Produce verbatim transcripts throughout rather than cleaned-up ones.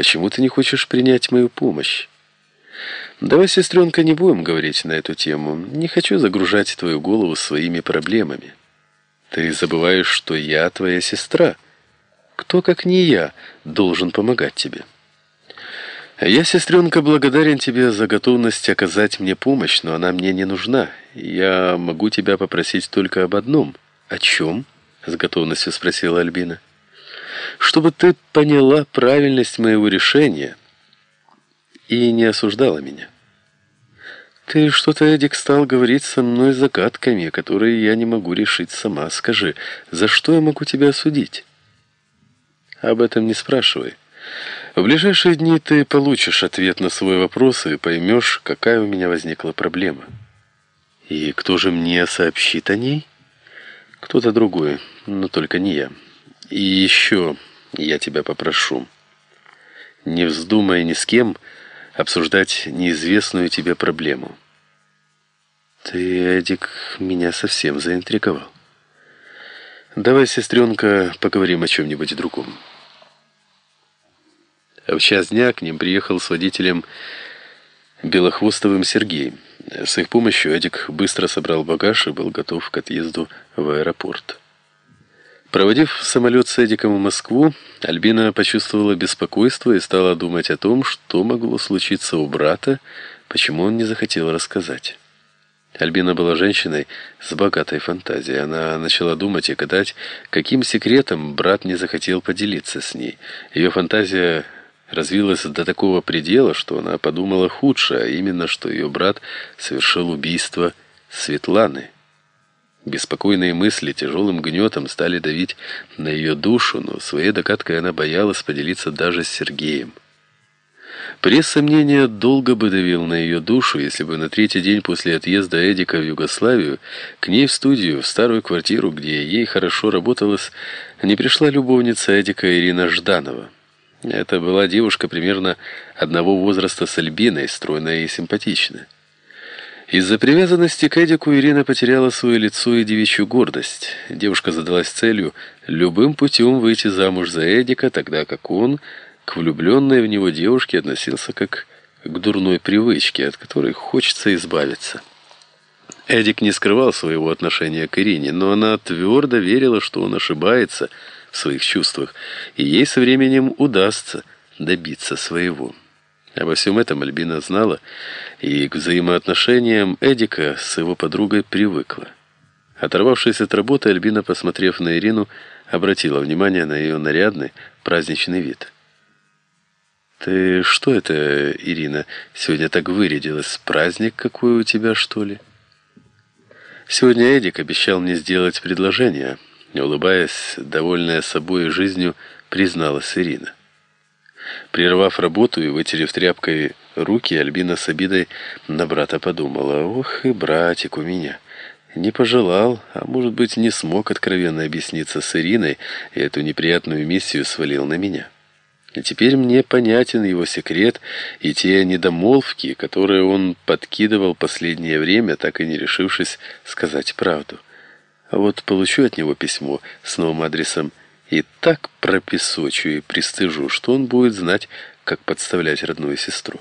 Почему ты не хочешь принять мою помощь? Давай, сестренка, не будем говорить на эту тему. Не хочу загружать твою голову своими проблемами. Ты забываешь, что я твоя сестра. Кто, как не я, должен помогать тебе? Я, сестренка, благодарен тебе за готовность оказать мне помощь, но она мне не нужна. Я могу тебя попросить только об одном. О чем? С готовностью спросила Альбина. Чтобы ты поняла правильность моего решения и не осуждала меня. Ты что-то, Эдик, стал говорить со мной загадками, которые я не могу решить сама. Скажи, за что я могу тебя осудить? Об этом не спрашивай. В ближайшие дни ты получишь ответ на свой вопрос и поймешь, какая у меня возникла проблема. И кто же мне сообщит о ней? Кто-то другой, но только не я. И еще я тебя попрошу. Не вздумай ни с кем обсуждать неизвестную тебе проблему. Ты, Эдик, меня совсем заинтриговал. Давай, сестренка, поговорим о чем-нибудь другом. В час дня к ним приехал с водителем Белохвостовым Сергей. С их помощью Эдик быстро собрал багаж и был готов к отъезду в аэропорт. Проводив самолет с Эдиком в Москву, Альбина почувствовала беспокойство и стала думать о том, что могло случиться у брата, почему он не захотел рассказать. Альбина была женщиной с богатой фантазией. Она начала думать и гадать, каким секретом брат не захотел поделиться с ней. Ее фантазия развилась до такого предела, что она подумала худшее, а именно, что ее брат совершил убийство Светланы. Беспокойные мысли тяжелым гнетом стали давить на ее душу, но своей догадкой она боялась поделиться даже с Сергеем. Пресс сомнения долго бы давил на ее душу, если бы на третий день после отъезда Эдика в Югославию к ней в студию, в старую квартиру, где ей хорошо работалось, не пришла любовница Эдика Ирина Жданова. Это была девушка примерно одного возраста с Альбиной, стройная и симпатичная. Из-за привязанности к Эдику Ирина потеряла свое лицо и девичью гордость. Девушка задалась целью любым путем выйти замуж за Эдика, тогда как он к влюбленной в него девушке относился как к дурной привычке, от которой хочется избавиться. Эдик не скрывал своего отношения к Ирине, но она твердо верила, что он ошибается в своих чувствах, и ей со временем удастся добиться своего. Обо всем этом Альбина знала, и к взаимоотношениям Эдика с его подругой привыкла. Оторвавшись от работы, Альбина, посмотрев на Ирину, обратила внимание на ее нарядный праздничный вид. «Ты что это, Ирина, сегодня так вырядилась? Праздник какой у тебя, что ли?» «Сегодня Эдик обещал мне сделать предложение», — улыбаясь, довольная собой и жизнью, призналась Ирина. Прервав работу и вытерев тряпкой руки, Альбина с обидой на брата подумала: «Ох и братик у меня! Не пожелал, а может быть, не смог откровенно объясниться с Ириной, и эту неприятную миссию свалил на меня. И теперь мне понятен его секрет и те недомолвки, которые он подкидывал последнее время, так и не решившись сказать правду. А вот получу от него письмо с новым адресом и так пропесочу и пристыжу, что он будет знать, как подставлять родную сестру».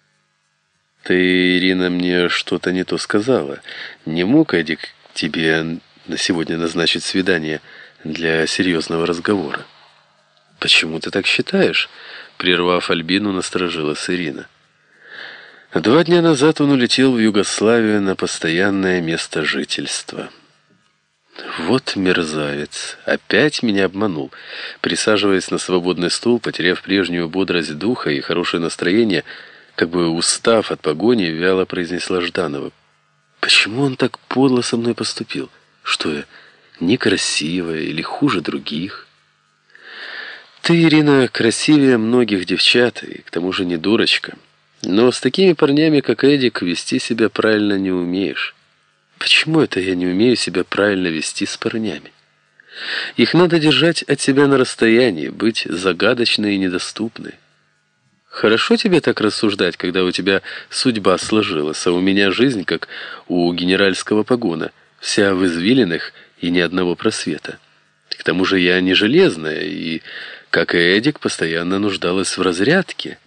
«Ты, Ирина, мне что-то не то сказала. Не мог Эдик тебе на сегодня назначить свидание для серьезного разговора?» «Почему ты так считаешь?» Прервав Альбину, насторожилась Ирина. «Два дня назад он улетел в Югославию на постоянное место жительства». «Вот мерзавец! Опять меня обманул!» Присаживаясь на свободный стул, потеряв прежнюю бодрость духа и хорошее настроение, как бы устав от погони, вяло произнесла Жданова: «Почему он так подло со мной поступил? Что я, некрасивая или хуже других?» «Ты, Ирина, красивее многих девчат и к тому же не дурочка. Но с такими парнями, как Эдик, вести себя правильно не умеешь». «Почему это я не умею себя правильно вести с парнями? Их надо держать от себя на расстоянии, быть загадочной и недоступной. Хорошо тебе так рассуждать, когда у тебя судьба сложилась, а у меня жизнь, как у генеральского погона, вся в извилинах и ни одного просвета. К тому же я не железная, и как и Эдик, постоянно нуждалась в разрядке.